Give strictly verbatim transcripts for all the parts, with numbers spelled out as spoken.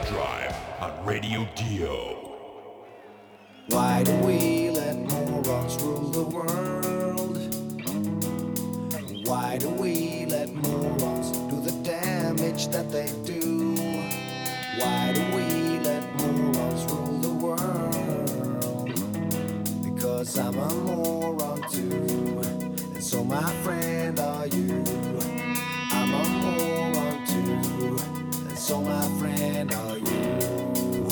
Overdrive on Radio Dio. Why do we let morons rule the world? Why do we let morons do the damage that they do? Why do we let morons rule the world? Because I'm a moron too, and so my friend are you. I'm a moron too, and so my friend are you.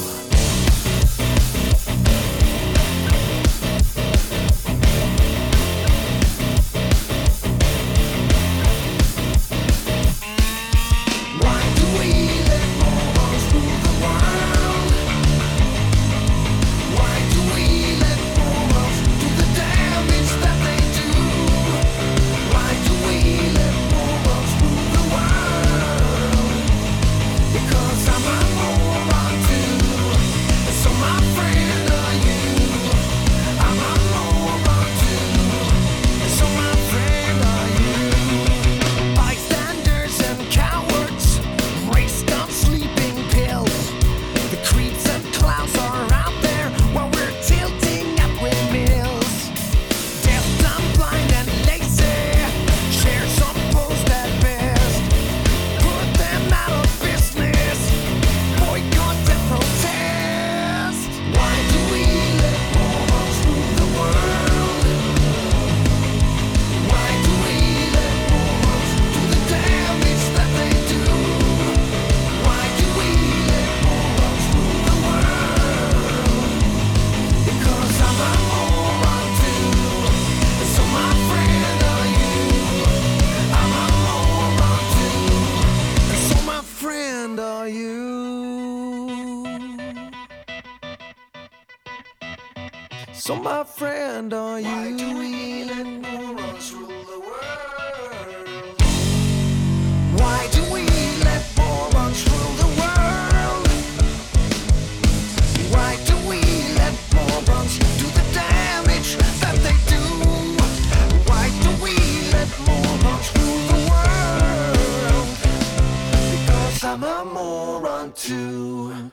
So my friend, are you? Why do we let morons rule the world? Why do we let morons rule the world? Why do we let morons do the damage that they do? Why do we let morons rule the world? Because I'm a moron too.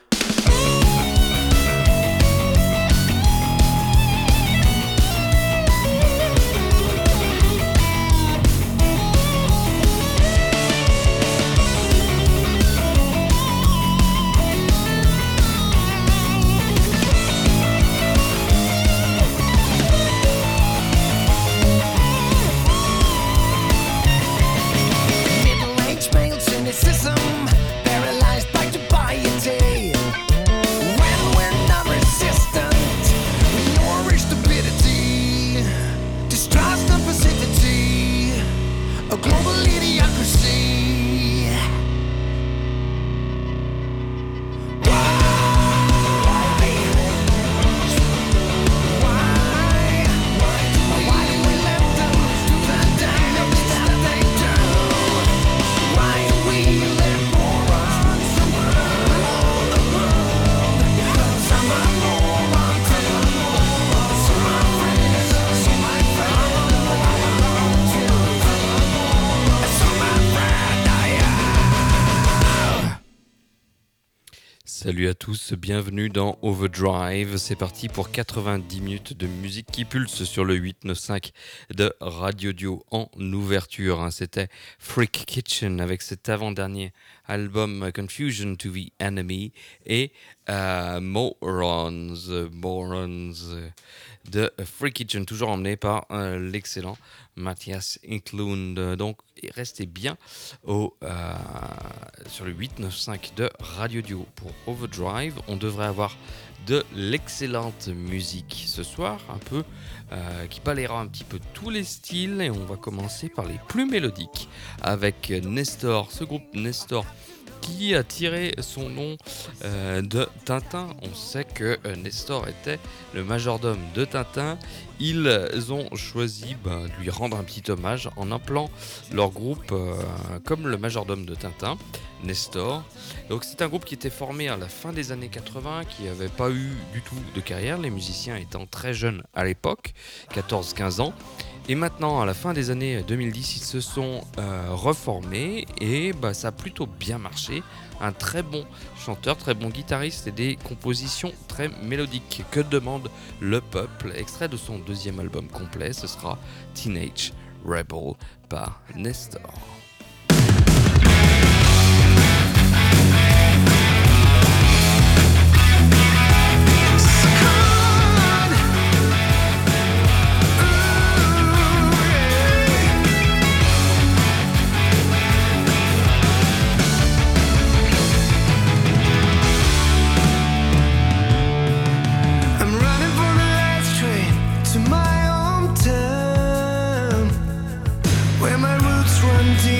Cynicism, paralyzed by dubiety. When we're not resistant, we nourish stupidity, distrust and passivity, a global idiocracy. Why? Why? Why do we let them do the damage that they do? Why do we let morons rule the world? Because I'm a moron too. So my friend, so my friend, I'm a moron too. So my friend, I am. Salut à tous, bienvenue dans Overdrive. C'est parti pour quatre-vingt-dix minutes de musique qui pulse sur le huit neuf cinq de Radio Dio en ouverture. hein. C'était Freak Kitchen avec cet avant-dernier album Confusion to the Enemy et euh, Morons, Morons de Freak Kitchen, toujours emmené par euh, l'excellent Matthias Eklund. Donc restez bien au, euh, sur le huit neuf cinq de Radio Dio pour Overdrive. On devrait avoir de l'excellente musique ce soir, un peu euh, qui balayera un petit peu tous les styles, et on va commencer par les plus mélodiques avec Nestor, ce groupe Nestor qui a tiré son nom euh, de Tintin. On sait que euh, Nestor était le majordome de Tintin. Ils ont choisi bah, de lui rendre un petit hommage en appelant leur groupe euh, comme le majordome de Tintin, Nestor. Donc c'est un groupe qui était formé à la fin des années quatre-vingts, qui n'avait pas eu du tout de carrière, les musiciens étant très jeunes à l'époque, quatorze quinze ans. Et maintenant, à la fin des années deux mille dix, ils se sont euh, reformés et bah, ça a plutôt bien marché. Un très bon chanteur, très bon guitariste et des compositions très mélodiques. Que demande le peuple? Extrait de son deuxième album complet, ce sera Teenage Rebel par Nestor. To my hometown, where my roots run deep.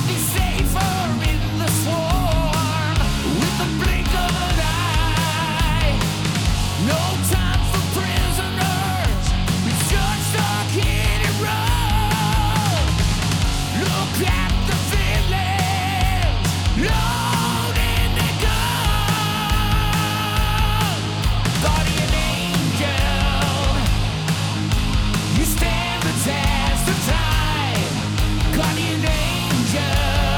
You stand the test of time, guardian angel.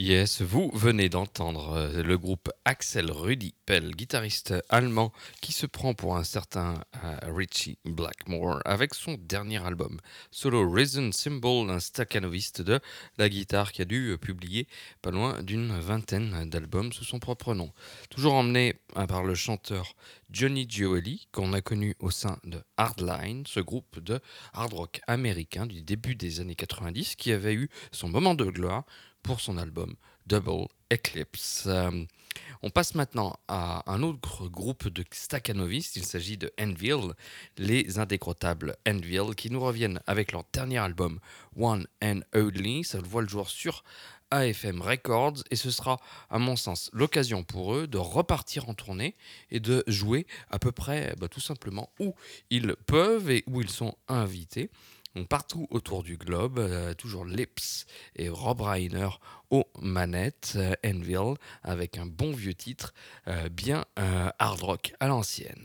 Yes, vous venez d'entendre euh, le groupe Axel Rudi Pell, guitariste allemand qui se prend pour un certain euh, Richie Blackmore avec son dernier album, Solo Reason Symbol, un staccanoviste de la guitare qui a dû euh, publier pas loin d'une vingtaine d'albums sous son propre nom. Toujours emmené euh, par le chanteur Johnny Gioeli, qu'on a connu au sein de Hardline, ce groupe de hard rock américain du début des années quatre-vingt-dix qui avait eu son moment de gloire pour son album Double Eclipse. Euh, on passe maintenant à un autre groupe de staccanovistes, il s'agit de Anvil, les indécrottables Anvil, qui nous reviennent avec leur dernier album One and Only. Ça voit le jour sur A F M Records et ce sera, à mon sens, l'occasion pour eux de repartir en tournée et de jouer à peu près bah, tout simplement où ils peuvent et où ils sont invités. Donc partout autour du globe, euh, toujours Lips et Rob Reiner aux manettes, euh, Anvil avec un bon vieux titre, euh, bien euh, hard rock à l'ancienne.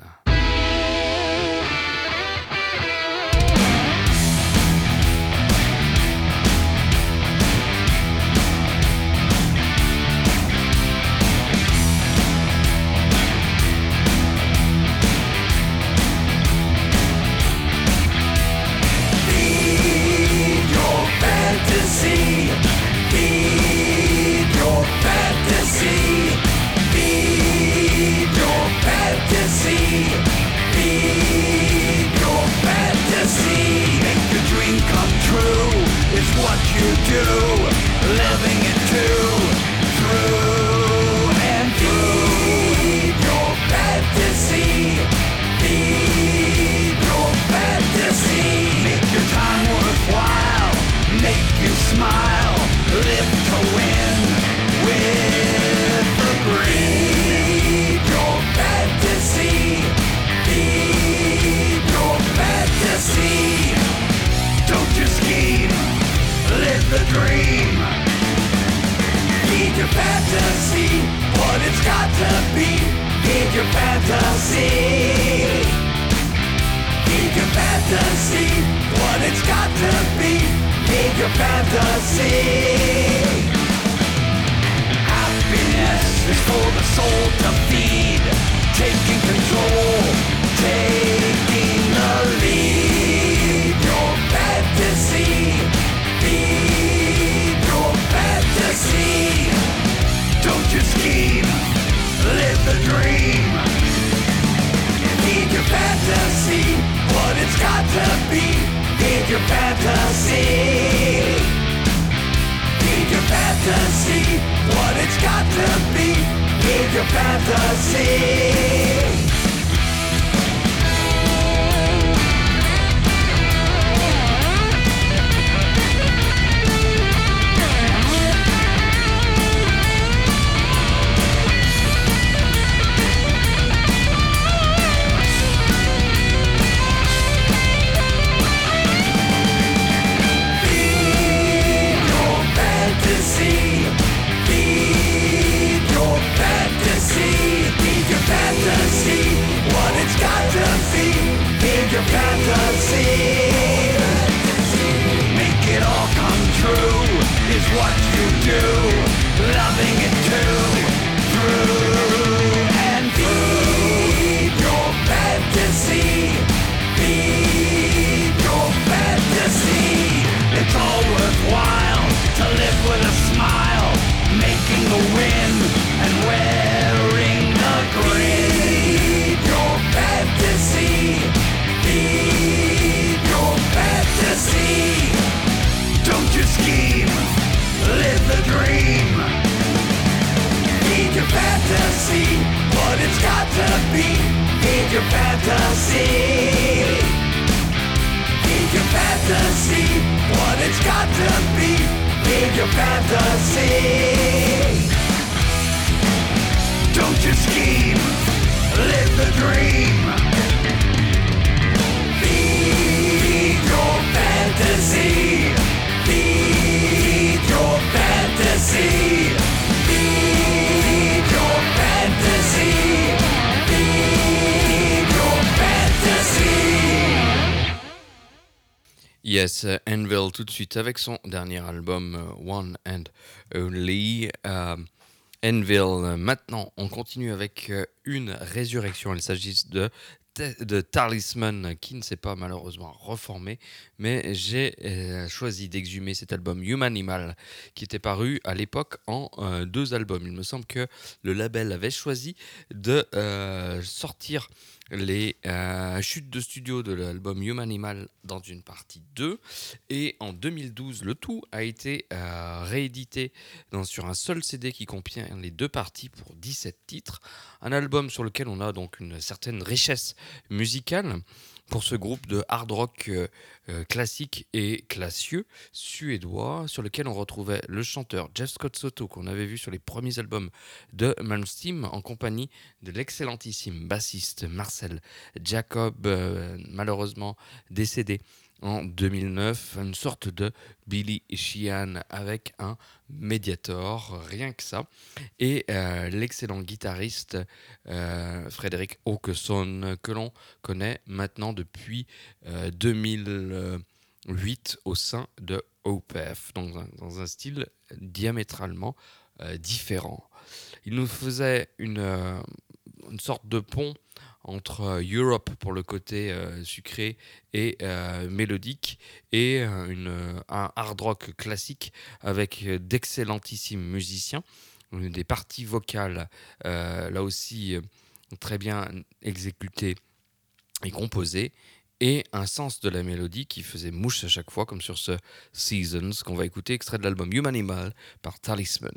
Fantasy, feed your fantasy, feed your fantasy, feed your fantasy. Make your dream come true is what you do, living it too, through and through. Feed your fantasy, feed your fantasy. Make your time worthwhile, make you smile, live to win with the green. Feed your fantasy, feed your fantasy. Don't you scheme, live the dream. Feed your fantasy, what it's got to be. Feed your fantasy. Feed your fantasy, what it's got to be. Feed your fantasy. Happiness is for the soul to feed. Taking control, taking the lead. Your fantasy, feed your fantasy. Don't you scheme, live the dream. Feed your fantasy, what it's got to be. Feed your fantasy. Feed your fantasy, what it's got to be. Feed your fantasy. Fantasy, what it's got to be. Feed your fantasy. Make it all come true is what you do. Loving it too, through and through. Feed your fantasy. Feed your fantasy. It's all worthwhile to live with a smile, making a win and wearing the grin. Feed your fantasy, feed your fantasy. Don't you scheme, live the dream. Feed your fantasy, what it's got to be. Feed your fantasy. Feed your fantasy, what it's got to be. Feed your fantasy. Don't you scheme, live the dream. Feed your fantasy. Feed your fantasy. Feed your fantasy. Feed your fantasy. Yes, euh, Anvil tout de suite avec son dernier album euh, One and Only. Euh, Anvil, euh, maintenant on continue avec euh, une résurrection. Il s'agit de, de Talisman qui ne s'est pas malheureusement reformé, mais j'ai euh, choisi d'exhumer cet album Humanimal qui était paru à l'époque en euh, deux albums. Il me semble que le label avait choisi de euh, sortir les euh, chutes de studio de l'album Humanimal dans une partie deux, et en deux mille douze le tout a été euh, réédité dans, sur un seul C D qui contient les deux parties pour dix-sept titres, un album sur lequel on a donc une certaine richesse musicale pour ce groupe de hard rock euh, euh, classique et classieux suédois, sur lequel on retrouvait le chanteur Jeff Scott Soto qu'on avait vu sur les premiers albums de Malmsteen en compagnie de l'excellentissime bassiste Marcel Jacob, euh, malheureusement décédé en deux mille neuf, une sorte de Billy Sheehan avec un Mediator, rien que ça, et euh, l'excellent guitariste euh, Frédéric Åkesson que l'on connaît maintenant depuis euh, deux mille huit au sein de Opeth, dans un, dans un style diamétralement euh, différent. Il nous faisait une, euh, une sorte de pont entre euh, Europe pour le côté euh, sucré et euh, mélodique, et euh, une, un hard rock classique avec euh, d'excellentissimes musiciens, des parties vocales euh, là aussi euh, très bien exécutées et composées, et un sens de la mélodie qui faisait mouche à chaque fois, comme sur ce Seasons qu'on va écouter, extrait de l'album Humanimal par Talisman.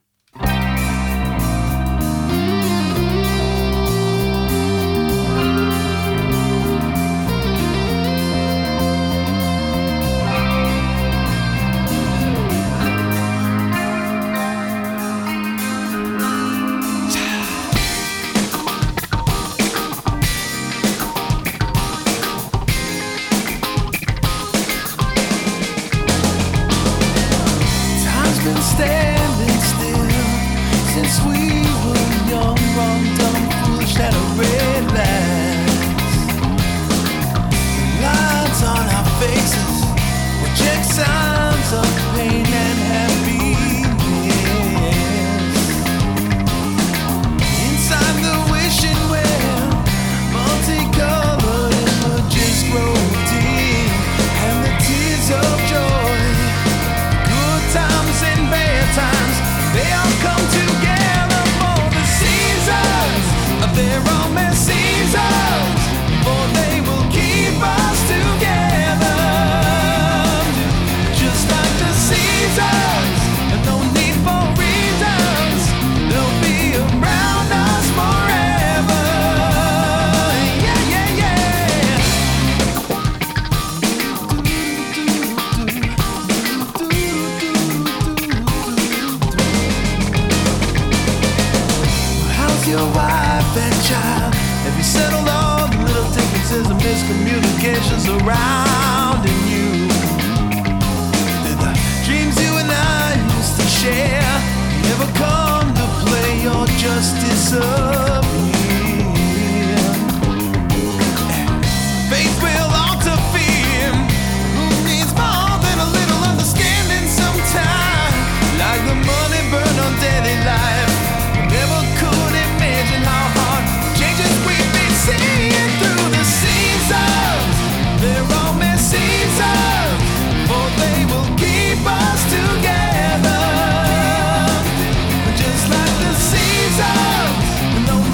Standing still since we were young, wrong, dumb, foolish, at a red lights. The lines on our faces were check signs of pain and happiness. Inside the wishing well, multicolored images grow deep, and the tears of joy, good times and bad times, they all come together for the seasons of their romance seasons, for they will keep us together, just like the seasons, and no need for reasons, they'll be around us forever. Yeah, yeah, yeah. How's your wife and child? Have you settled all the little differences and miscommunications around in you? Did the dreams you and I used to share never come to play or just disappear? Faith will alter fear. Who needs more than a little understanding sometime? Like the money burned on daily life. Never could imagine how hard changes we've been seeing through the seasons. They're all mess seasons, for they will keep us together, just like the seasons. No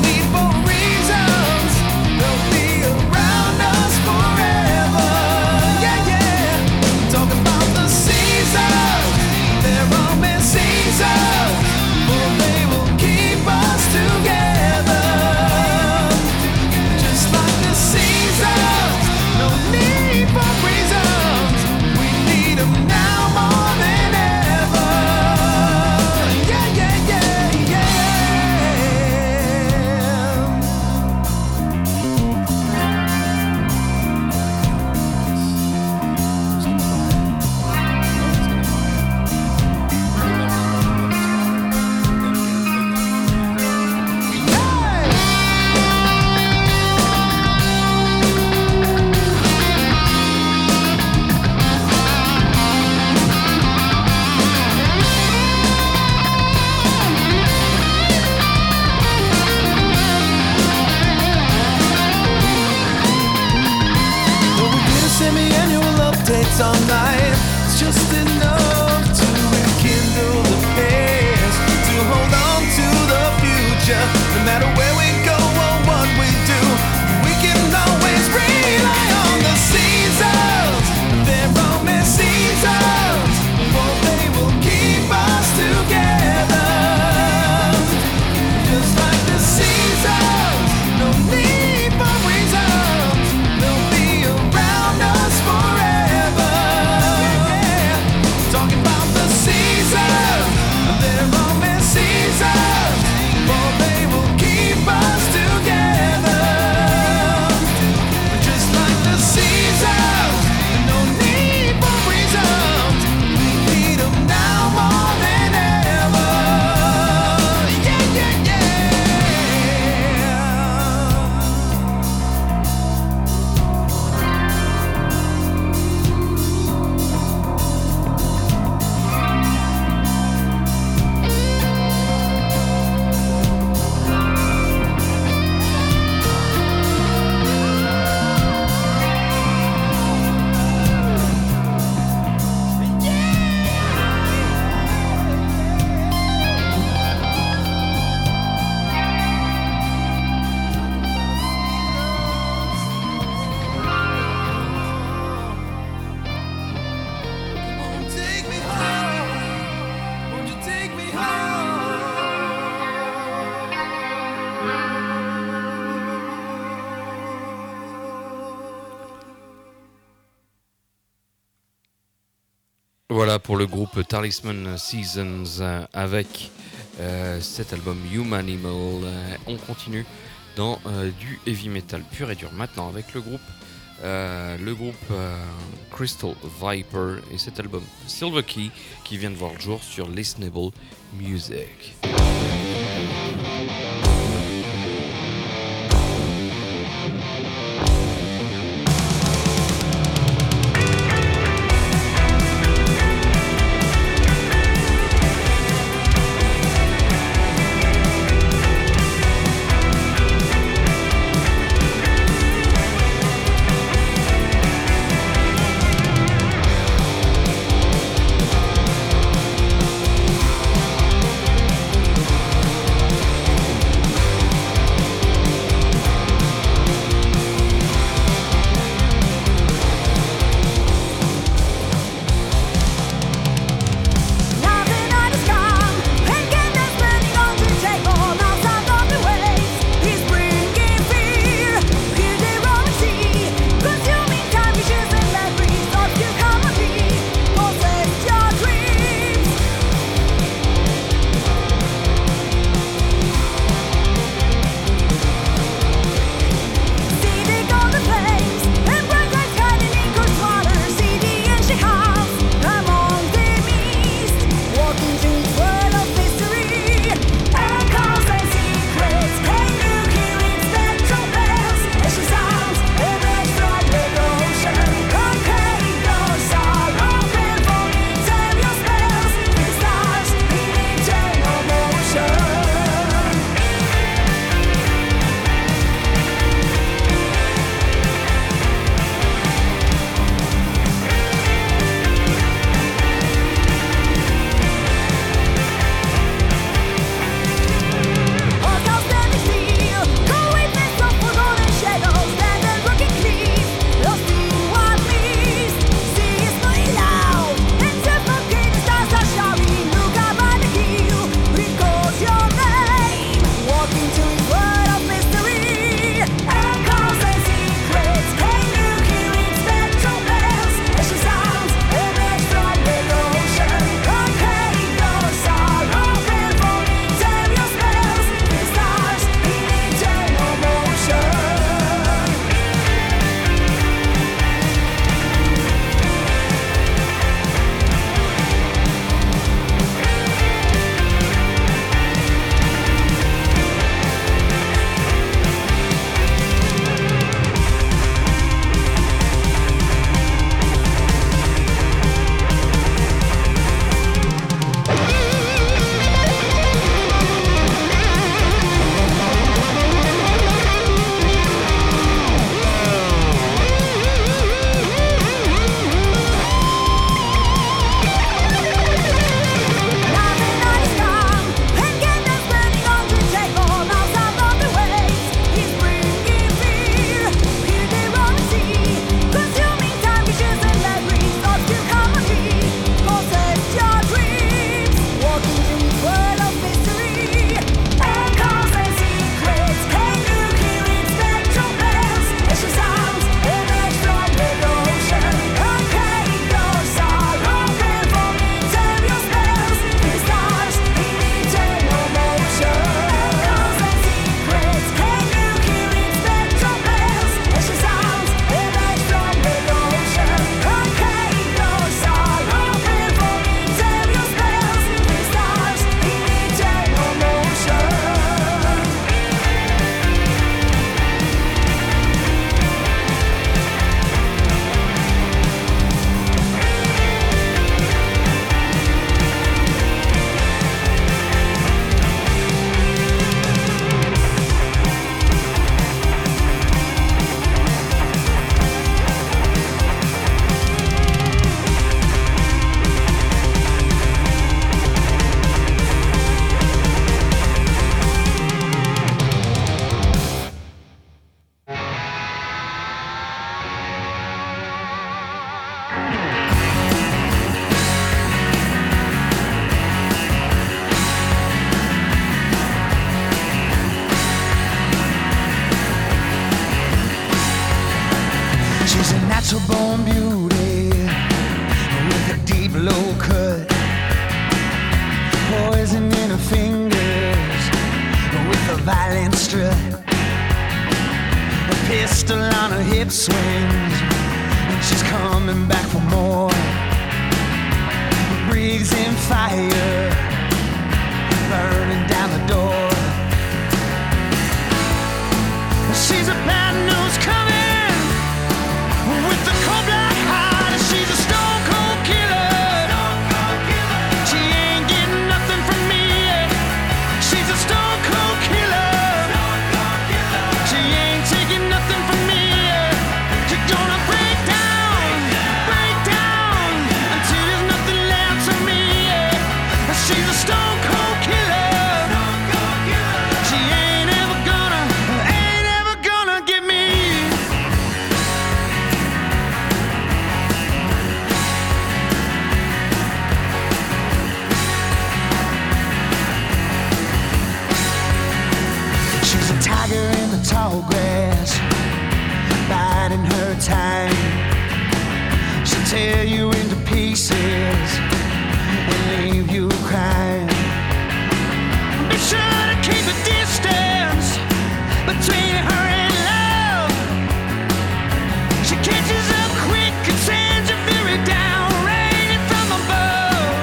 Voilà pour le groupe Talisman Seasons euh, avec euh, cet album Human Animal. Euh, on continue dans euh, du heavy metal pur et dur maintenant avec le groupe, euh, le groupe euh, Crystal Viper et cet album Silver Key qui vient de voir le jour sur Listenable Music. Thank it swings, and she's coming back for more. Breathing fire, burning down the door. She's a bad news coming with the cold black heart. She's a stone cold killer. She ain't getting nothing from me. She's a stone cold killer. She ain't taking nothing from me. She's gonna break down, break down until there's nothing left of me. She's a stone cold killer. She ain't ever gonna, ain't ever gonna get me. She's a tiger in the tall grass, biding her time. She'll tear you into pieces and leave you crying. Be sure to keep a distance between her and love. She catches up quick and sends your fury down, raining from above.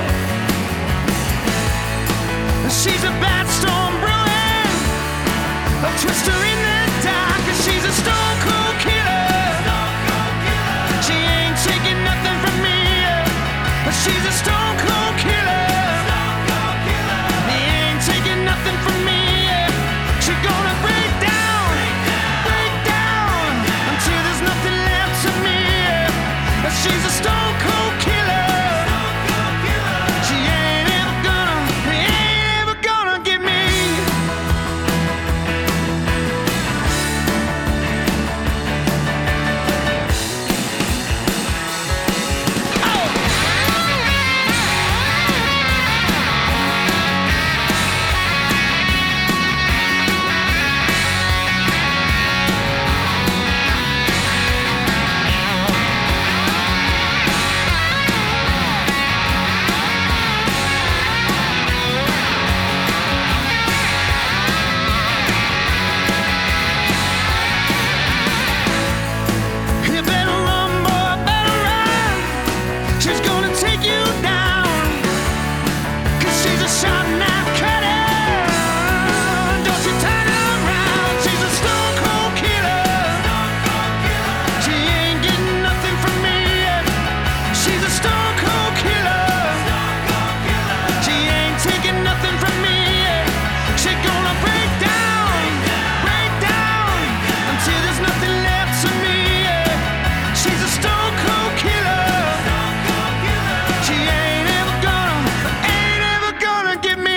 She's a bad storm brewing, a twister in the dark, and she's a stone cold killer. She ain't taking nothing from me. She's a stone cold killer. He ain't taking nothing from me. She's gonna break down, break down until there's nothing left of me. She's a stone cold killer. She ain't ever gonna, ain't ever gonna get me. You better run, boy, better run. She's gonna take you down, 'cause she's a sharp knife cutter. Don't you turn around, she's a stone cold killer. She ain't getting nothing from me. She's a stone cold killer. She ain't taking nothing from me. She's gonna break down, break down until there's nothing left of me. She's a stone cold killer. She ain't ever gonna, ain't ever gonna get me.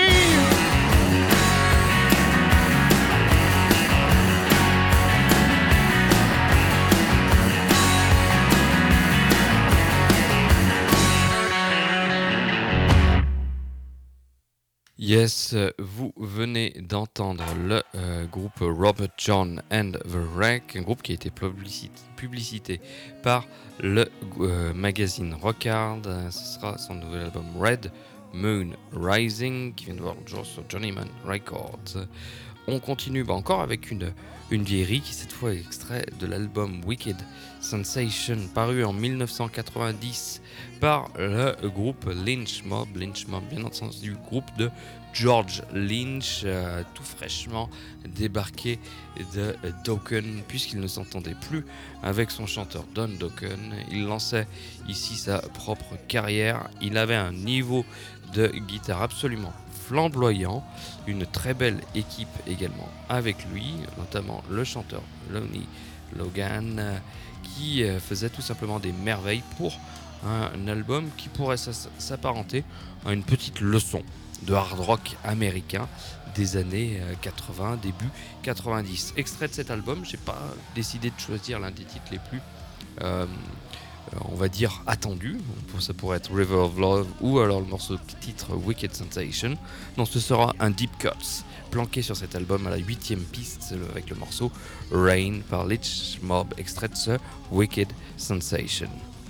Yes, euh, vous venez d'entendre le euh, groupe Robert John and the Wreck, un groupe qui a été publicité, publicité par le euh, magazine Rockard. Ce sera son nouvel album Red Moon Rising qui vient de voir le jour sur Journeyman Records. On continue bah, encore avec une, une vieillerie qui cette fois est extrait de l'album Wicked Sensation paru en dix-neuf cent quatre-vingt-dix par le groupe Lynch Mob. Lynch Mob, bien entendu, du groupe de George Lynch, euh, tout fraîchement débarqué de Dokken, puisqu'il ne s'entendait plus avec son chanteur Don Dokken. Il lançait ici sa propre carrière. Il avait un niveau de guitare absolument flamboyant, une très belle équipe également avec lui, notamment le chanteur Lonnie Logan, euh, qui euh, faisait tout simplement des merveilles pour un album qui pourrait s'apparenter à une petite leçon de hard rock américain des années quatre-vingts, début quatre-vingt-dix. Extrait de cet album, j'ai pas décidé de choisir l'un des titres les plus euh, on va dire attendus. Ça pourrait être River of Love ou alors le morceau titre Wicked Sensation. Non, ce sera un Deep Cuts planqué sur cet album à la huitième piste avec le morceau Rain par Lynch Mob, extrait de ce Wicked Sensation.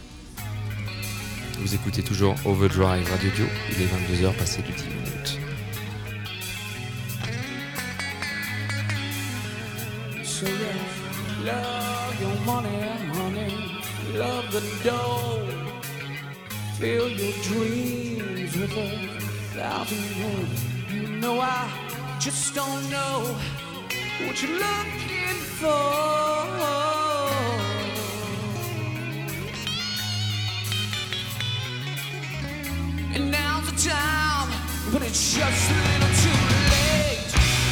Vous écoutez toujours Overdrive Radio Dio, il est vingt-deux heures passées de dix minutes. So rough, love your money, honey. Love the dough. Fill your dreams with a thousand words. You know I just don't know what you're looking for. And now's the time, but it's just a little too late.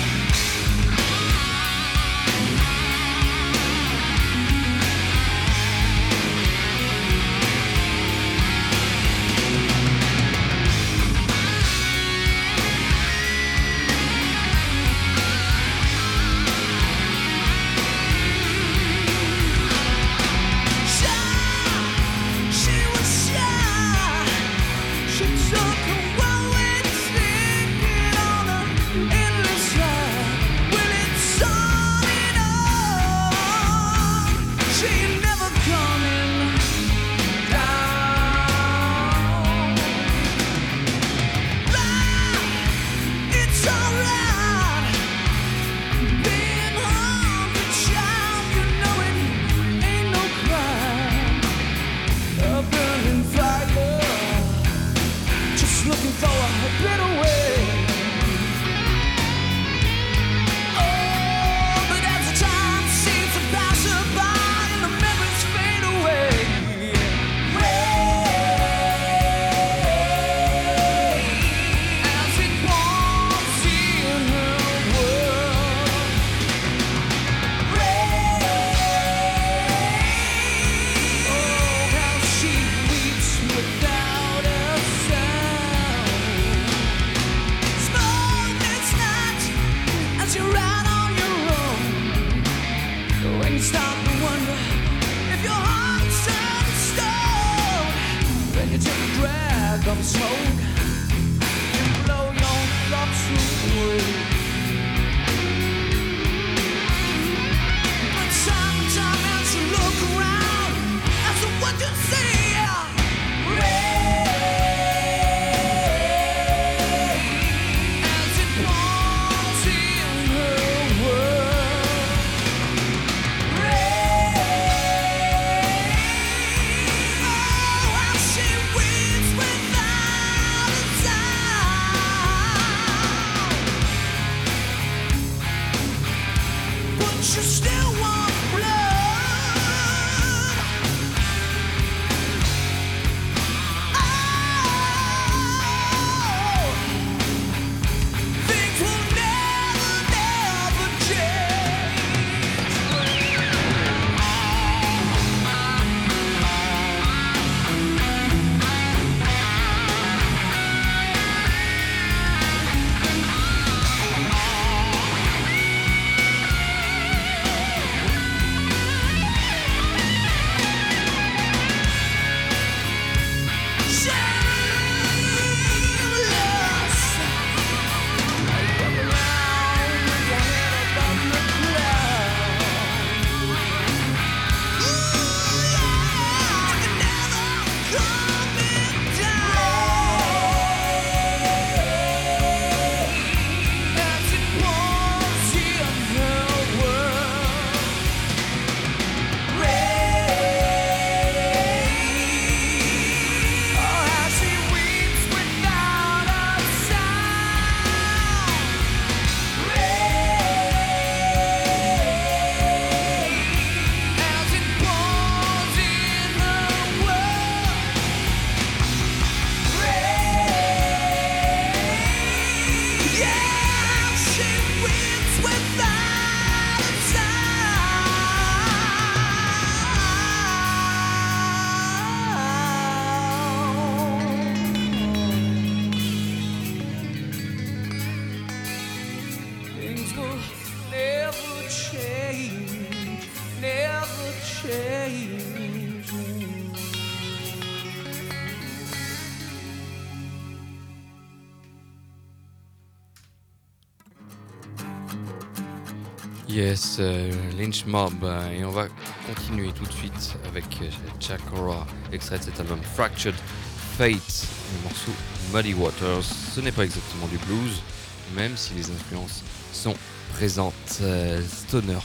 Yes, euh, Lynch Mob, euh, et on va continuer tout de suite avec euh, Chakra, extrait de cet album Fractured Fate, le morceau Muddy Waters. Ce n'est pas exactement du blues, même si les influences sont présentes. Euh, stoner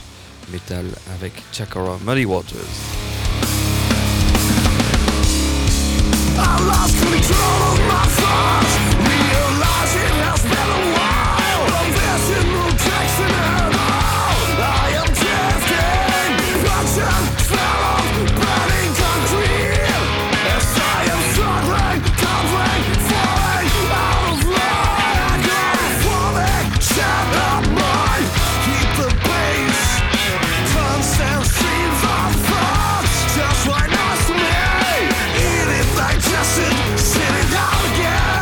metal avec Chakra Muddy Waters. I lost control of my thoughts, realizing it's been a while. I'm missing no direction at all. I am drifting, function, smell of burning concrete. As I am struggling, tumbling, falling out of line. I got falling, set up mine. Keep the pace, constant streams of thoughts, just right next to me. Eating, digested, sitting down again.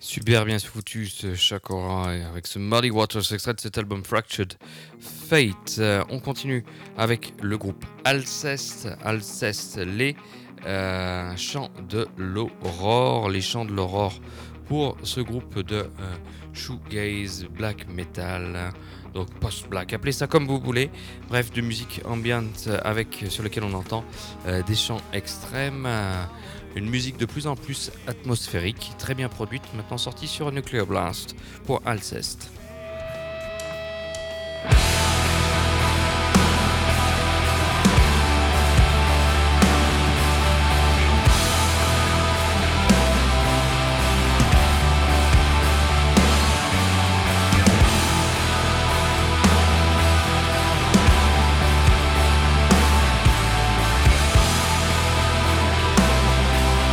Super bien foutu ce Shakora avec ce Muddy Waters, extrait de cet album Fractured Fate. Euh, on continue avec le groupe Alceste. Alceste, les euh, chants de l'aurore. Les chants de l'aurore pour ce groupe de euh, shoegaze, black metal, donc post-black, appelez ça comme vous voulez. Bref, de musique ambiante avec, sur laquelle on entend euh, des chants extrêmes. Euh, Une musique de plus en plus atmosphérique, très bien produite, maintenant sortie sur Nuclear Blast pour Alceste.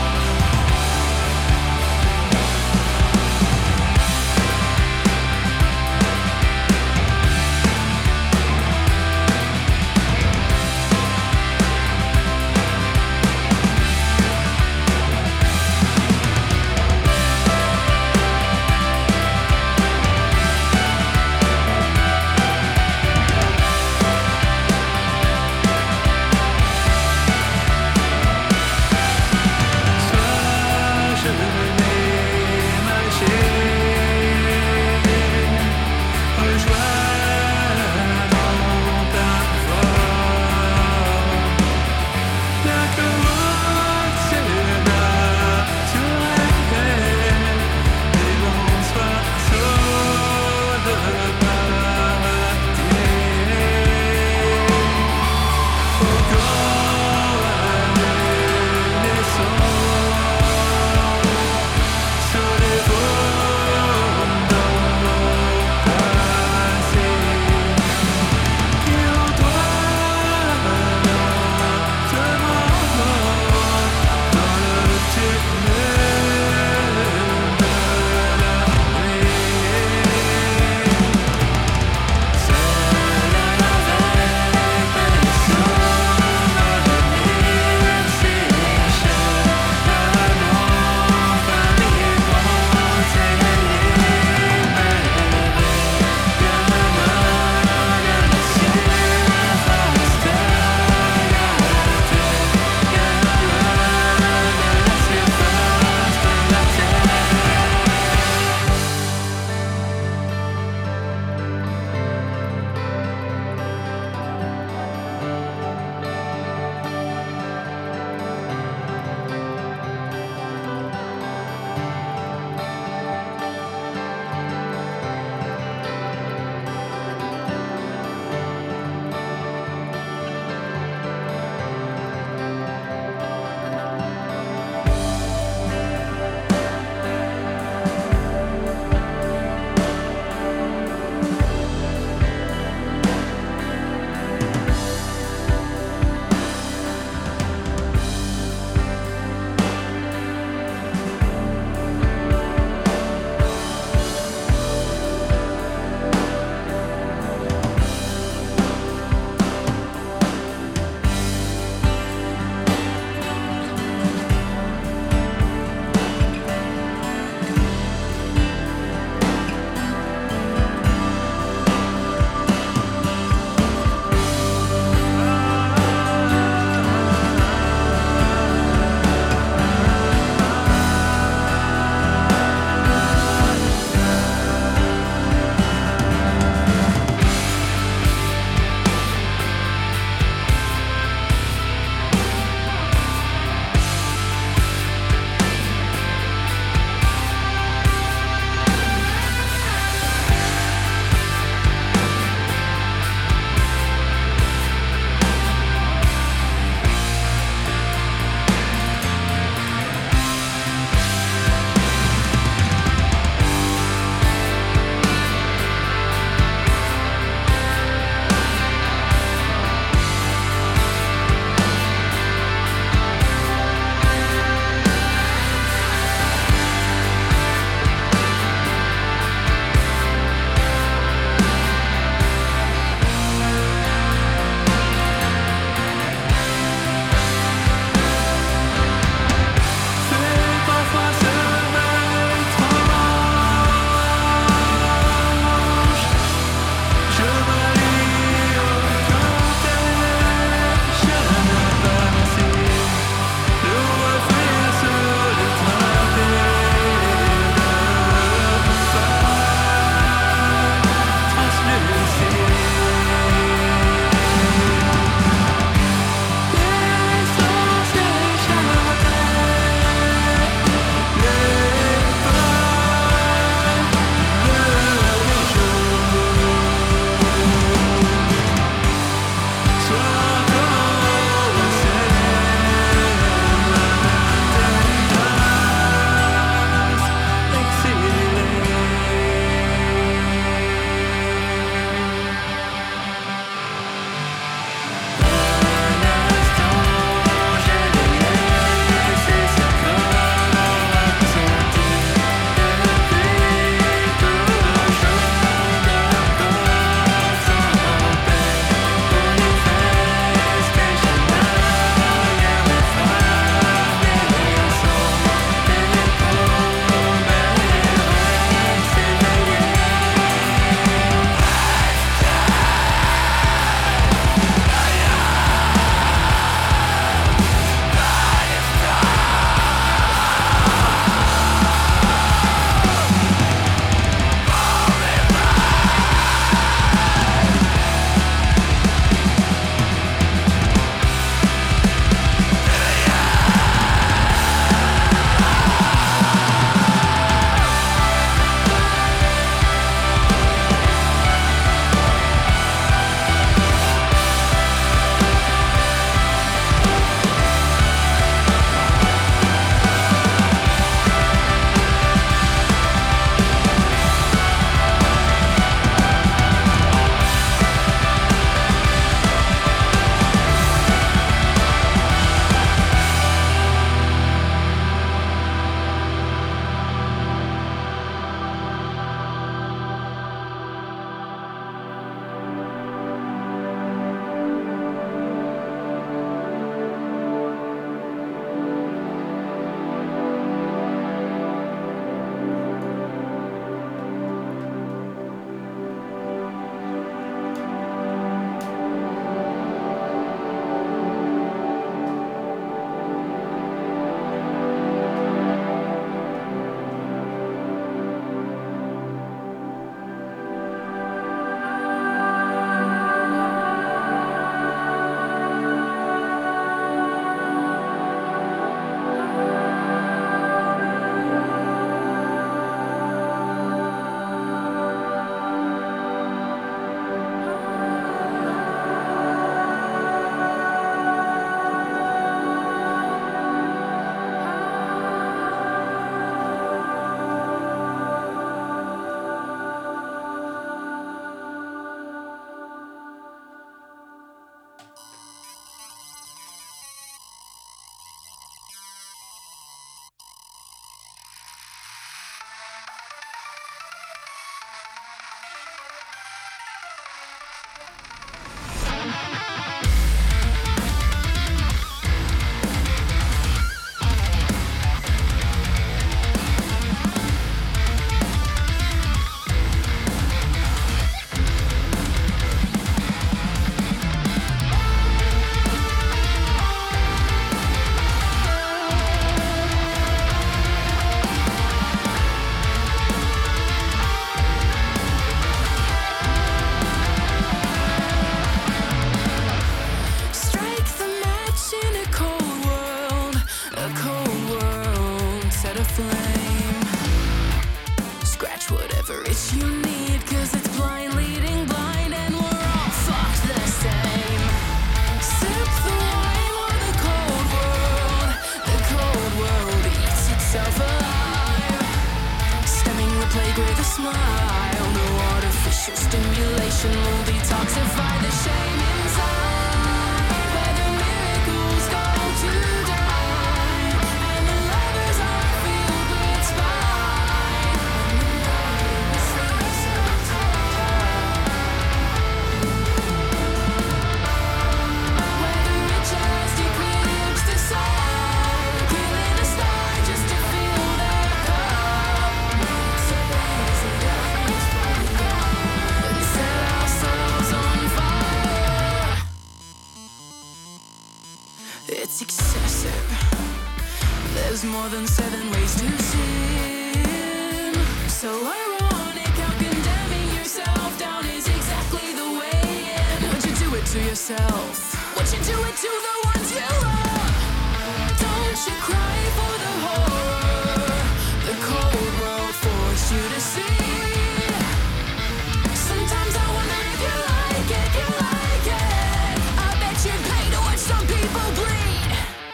Thank plague with a smile. No artificial stimulation will detoxify the shame inside. Where the miracles go to die, and the lovers are filled with spite. And the night sleeps so tight. Where the rich has eclipsed the sun, killing a star just to fill their cup. Makes it easy to and set ourselves on fire. It's excessive. There's more than seven ways to sin. So ironic how condemning yourself down is exactly the way in. Would you do it to yourself? Would you do it to the ones you love? Don't you cry for the horror the cold world forced you to see. Sometimes I wonder if you like it, you like it. I bet you'd pay to watch some people bleed.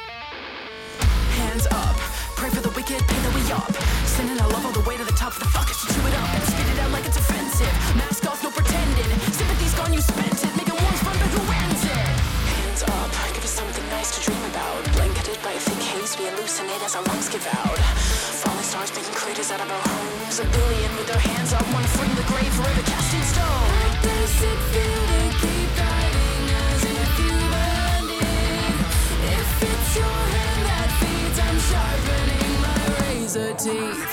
Hands up, pray for the wicked, pay the way up. Sending our love all the way to the top of the fuckers to chew it up and spit it out like it's offensive. Mask off, no pretending. Sympathy's gone, you spent it. Making one's fun, but who ends it? Hands up, give us something nice to dream about. Blanketed by a thick haze, we hallucinate as our lungs give out. Falling stars making craters out of our homes. A billion with their hands up, one foot in the grave, forever cast in stone. How does it feel to keep diving as if you earned it? If it's your hand that feeds, I'm sharpening my razor teeth.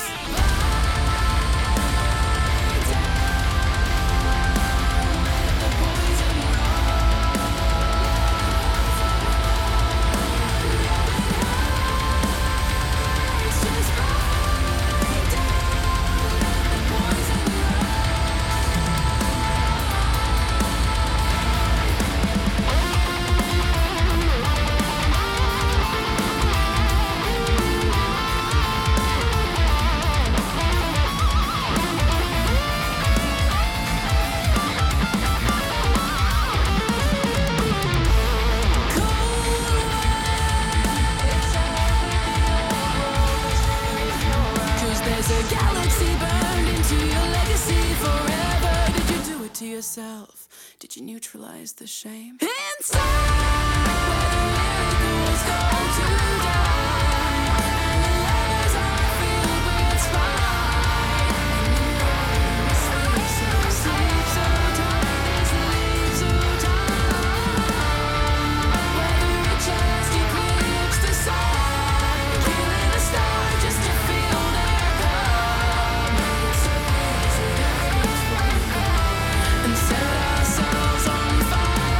Cause there's a galaxy burned into your legacy forever. Did you do it to yourself? Did you neutralize the shame? Inside, where the miracles go to die, and the lovers are filled with spite. And the night sleep so, sleep so tight, sleep so tight. Where the rich has eclipsed the sun, killing a star just to fill their cup. Makes it easy to and set ourselves on fire.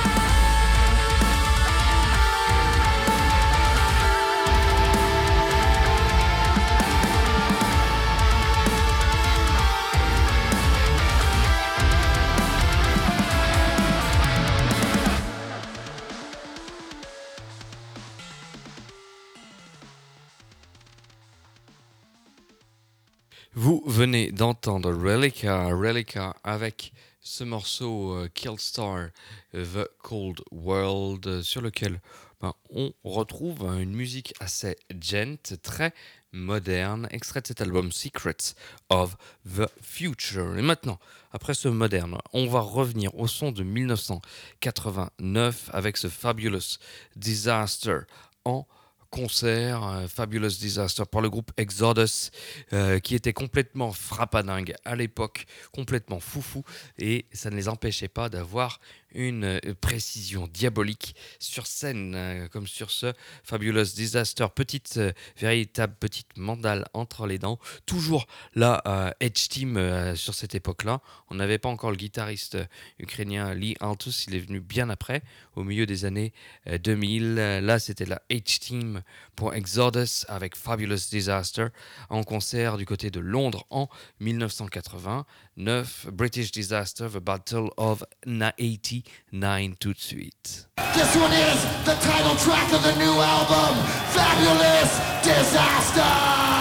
Vous venez d'entendre Relica, Relica avec ce morceau euh, Killstar, The Cold World, euh, sur lequel ben, on retrouve euh, une musique assez gent, très moderne, extrait de cet album Secrets of the Future. Et maintenant, après ce moderne, on va revenir au son de mille neuf cent quatre-vingt-neuf avec ce Fabulous Disaster en concert, euh, Fabulous Disaster par le groupe Exodus, euh, qui était complètement frappadingue à l'époque, complètement foufou, et ça ne les empêchait pas d'avoir une euh, précision diabolique sur scène, euh, comme sur ce Fabulous Disaster, petite, euh, véritable petite mandale entre les dents, toujours la euh, Edge Team euh, sur cette époque-là. On n'avait pas encore le guitariste euh, ukrainien Lee Altus, il est venu bien après, au milieu des années euh, deux mille. Là, c'était la Edge Team pour Exodus avec Fabulous Disaster en concert du côté de Londres en mille neuf cent quatre-vingt-neuf. British Disaster, The Battle of eighty-nine tout de suite. This one is the title track of the new album, Fabulous Disaster!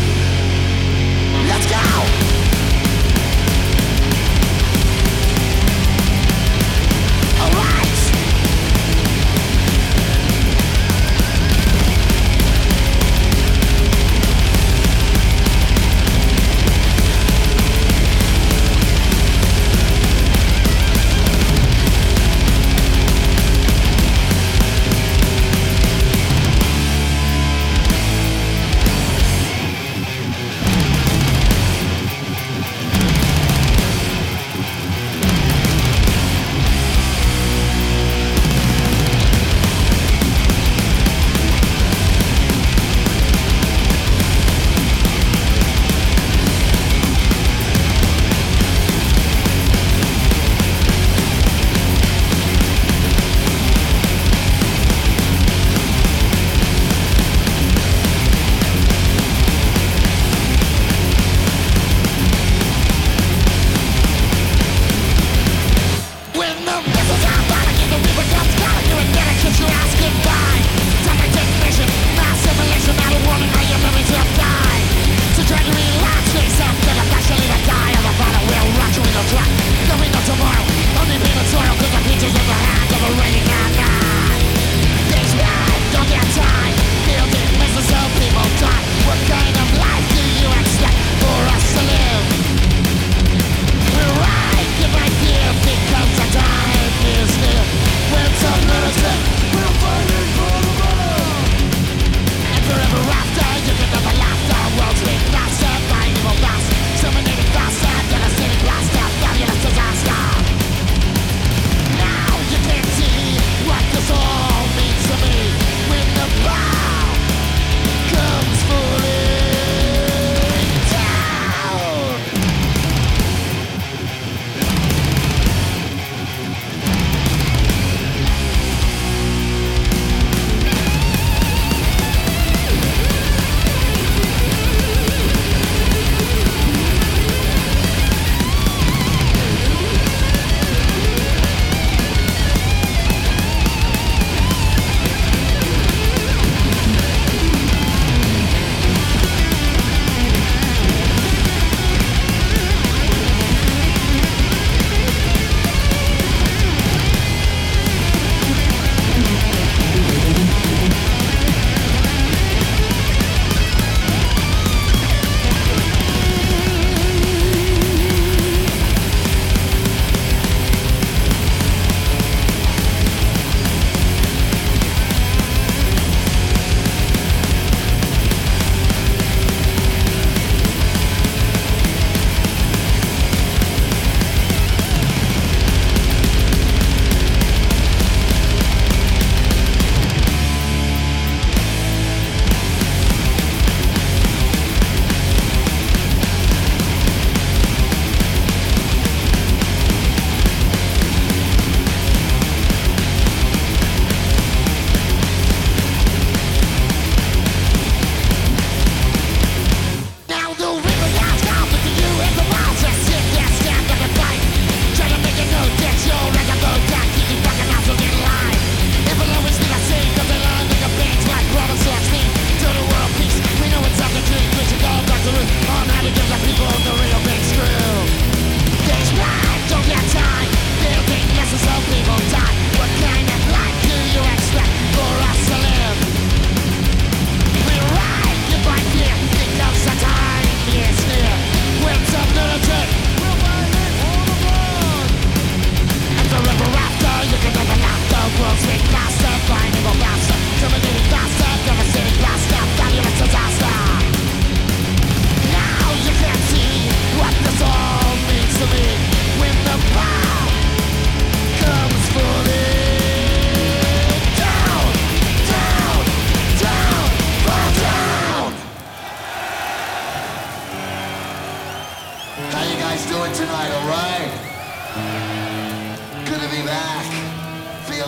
Let's go!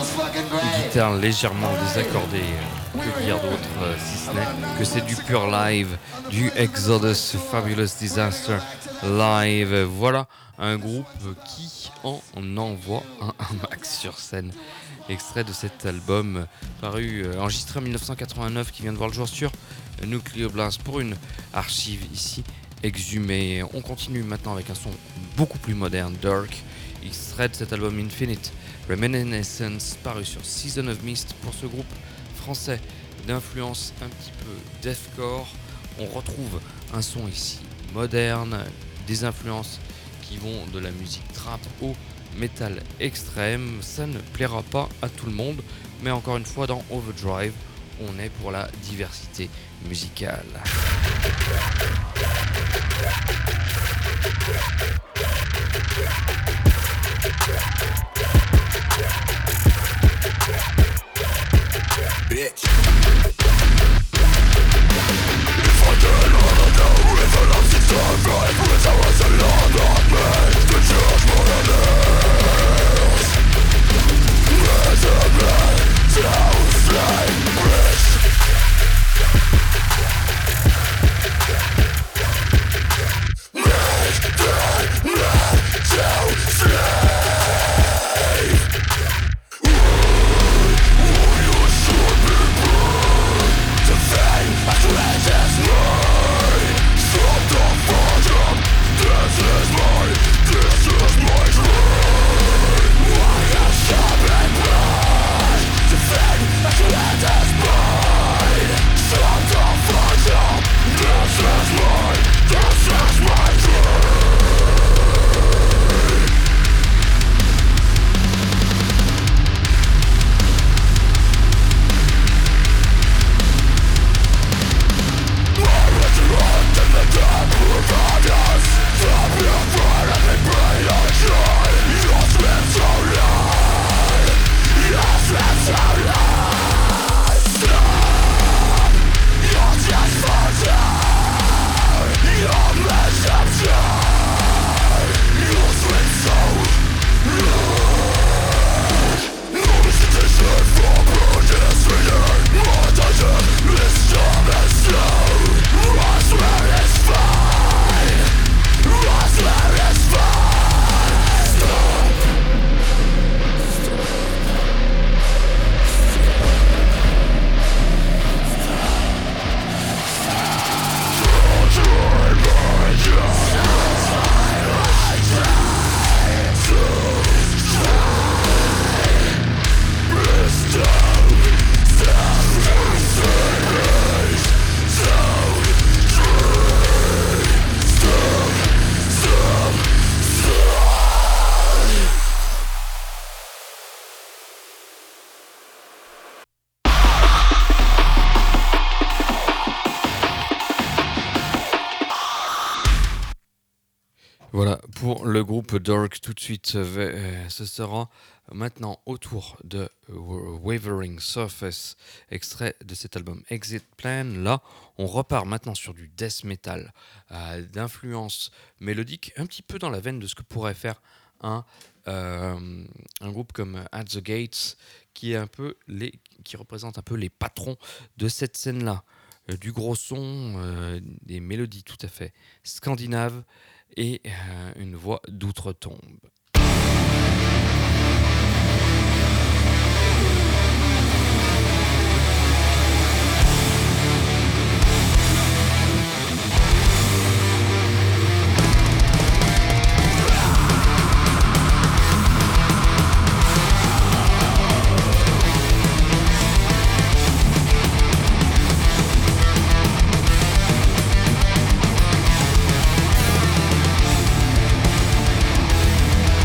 feels fucking great. Guitare légèrement désaccordée, que dire d'autre euh, si ce n'est que c'est du pur live, du Exodus Fabulous Disaster live. Voilà un groupe qui en envoie un, un max sur scène. Extrait de cet album paru, euh, enregistré en dix-neuf cent quatre-vingt-neuf, qui vient de voir le jour sur Nuclear Blast pour une archive ici exhumée. On continue maintenant avec un son beaucoup plus moderne, Dark, extrait de cet album Infinite Reminiscence, paru sur Season of Mist. Pour ce groupe français d'influence un petit peu deathcore, on retrouve un son ici moderne, des influences qui vont de la musique trap au métal extrême. Ça ne plaira pas à tout le monde, mais encore une fois, dans Overdrive, on est pour la diversité musicale. Bitch. Voilà pour le groupe Dark. Tout de suite, euh, ce sera maintenant au tour de Wavering Surface, extrait de cet album Exit Plan. Là, on repart maintenant sur du death metal, euh, d'influence mélodique, un petit peu dans la veine de ce que pourrait faire un, euh, un groupe comme At the Gates, qui est un peu les, qui représente un peu les patrons de cette scène-là. Euh, du gros son, euh, des mélodies tout à fait scandinaves, et euh, une voix d'outre-tombe. We'll be right back.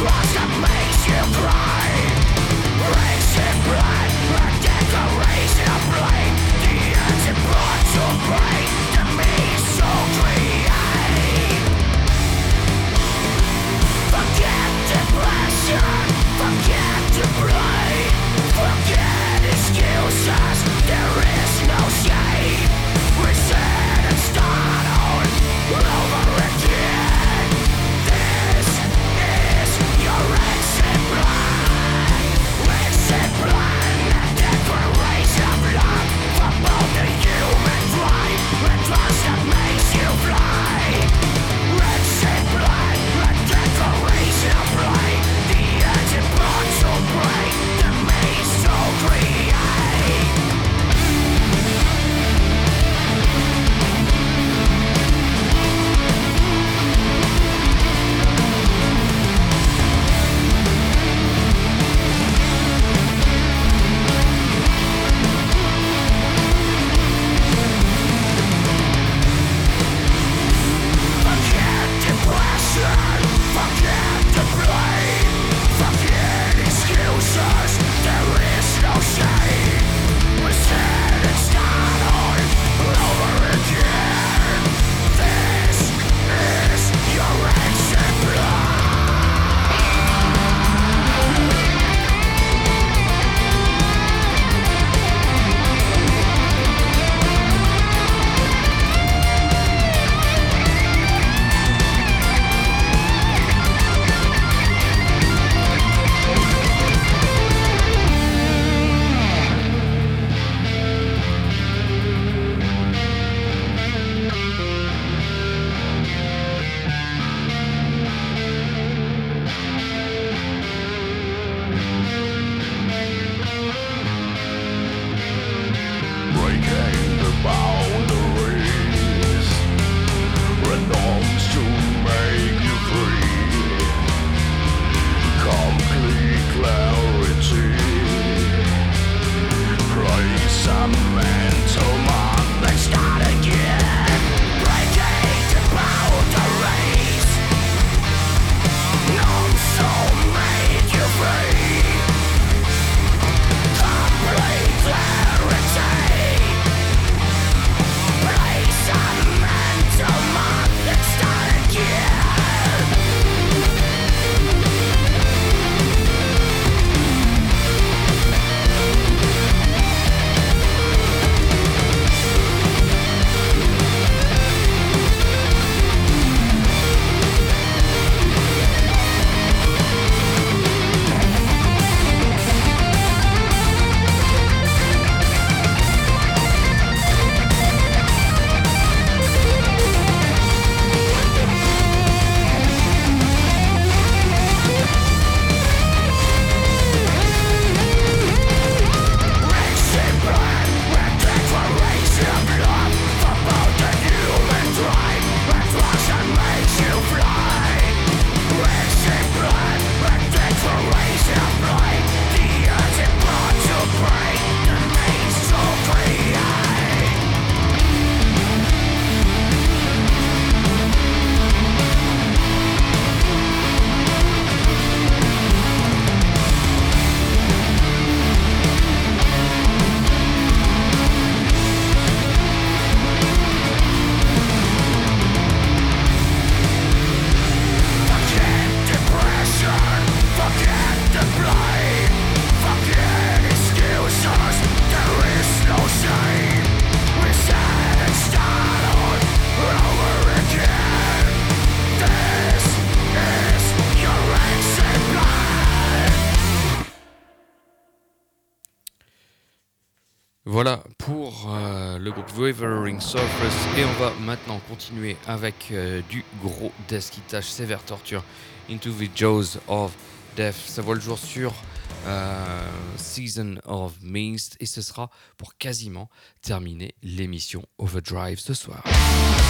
Voilà pour euh, le groupe Wavering Surface et on va maintenant continuer avec euh, du gros death qui tâche sévère torture Into the Jaws of Death. Ça voit le jour sur euh, Season of Mist et ce sera pour quasiment terminer l'émission Overdrive ce soir.